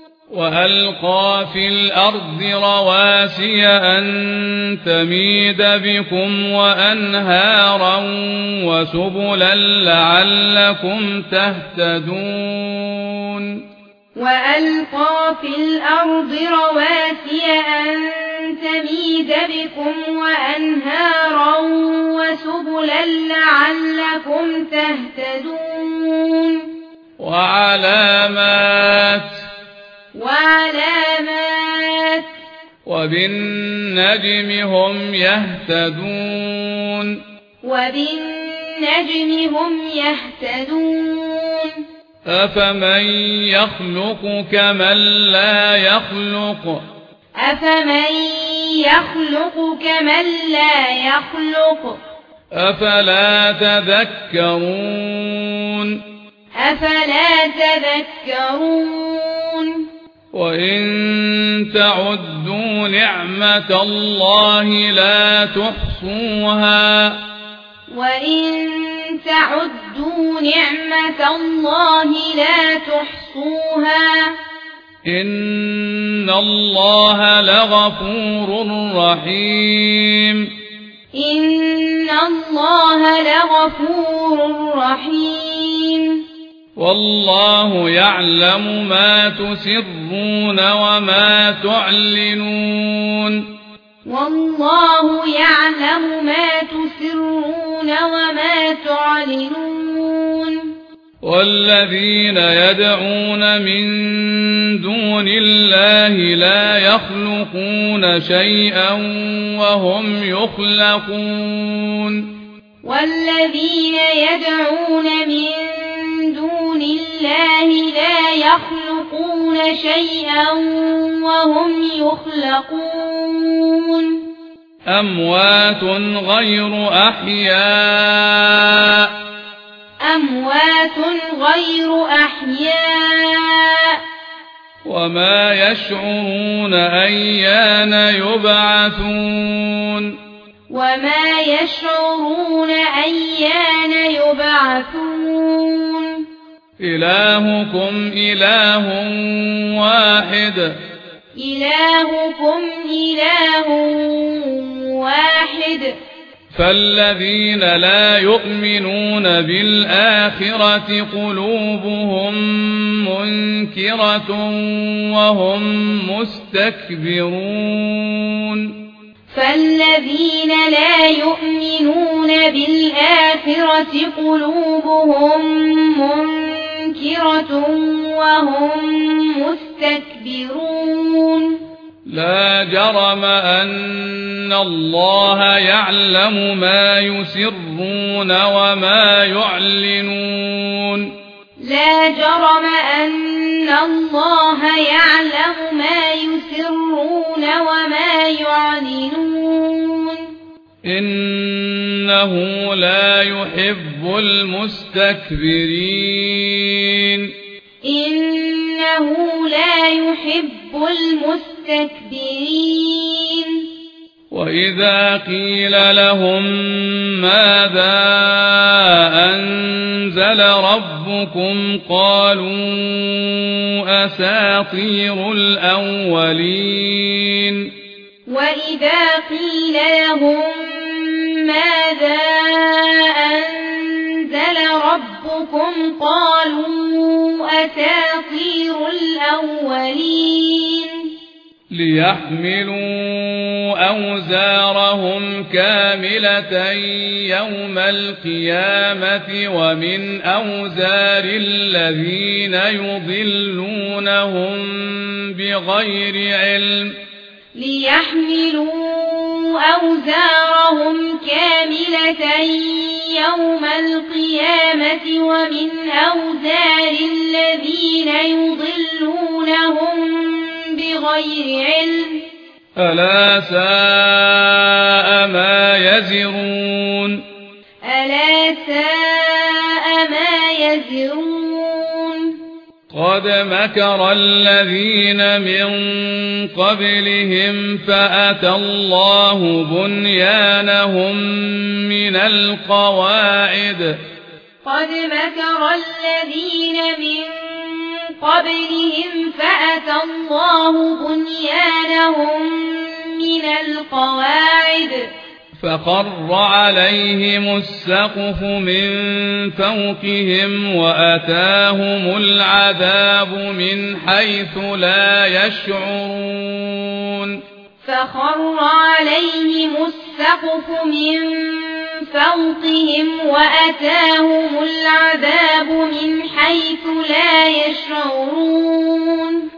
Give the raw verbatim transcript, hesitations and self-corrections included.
وألقى في الأرض رواسي أن تميد بكم وأنهارا وسبلا لعلكم تهتدون وألقى في الأرض رواسي أن تميد بكم وأنهارا وسبلا لعلكم تهتدون وعلامات وعلامات وبالنجم هم يهتدون وبالنجم هم يهتدون أفمن يخلق كمن لا يخلق أفمن يخلق كمن لا يخلق أفلا تذكرون أفلا تذكرون وإن تعدوا نعمة الله لا تحصوها وإن تعدوا نعمة الله لا تحصوها إن الله لغفور رحيم إن الله لغفور رحيم والله يعلم ما تسرون وما تعلنون والله يعلم ما تسرون وما تعلنون والذين يدعون من دون الله لا يخلقون شيئا وهم يخلقون والذين يدعون من دون الله لا يخلقون شيئا وهم يخلقون أموات غير أحياء أموات غير أحياء وما يشعرون أيان يبعثون وما يشعرون أيان يبعثون إلهكم إله واحد إلهكم إله واحد فالذين لا يؤمنون بالآخرة قلوبهم منكرة وهم مستكبرون فالذين لا يؤمنون بالآخرة قلوبهم منكرة وهم مستكبرون لا جرم أن الله يعلم ما يسرون وما يعلنون لا جرم أن الله يعلم ما يسرون وما يعلنون إنه لا يحب المستكبرين إنه لا يحب المستكبرين وإذا قيل لهم ماذا أنزل ربكم قالوا أساطير الأولين وإذا قيل لهم ماذا أنزل ربكم قالوا أساطير الأولين ليحملوا أوزارهم كاملة يوم القيامة ومن أوزار الذين يضلونهم بغير علم ليحملوا أوزارهم كاملة يوم القيامة ومن أوزار الذين يضلونهم بغير علم ألا ساء ما يزرون ألا ساء ما يزرون قد مكر الذين من قبلهم فأتى الله بنيانهم من القواعد قد مكر الذين من قبلهم فأتى الله بنيانهم من القواعد فخر عليهم السقف من فوقهم وأتاهم العذاب من حيث لا يشعرون فخر عليهم السقف من فوقهم وأتاهم العذاب من حيث لا يشعرون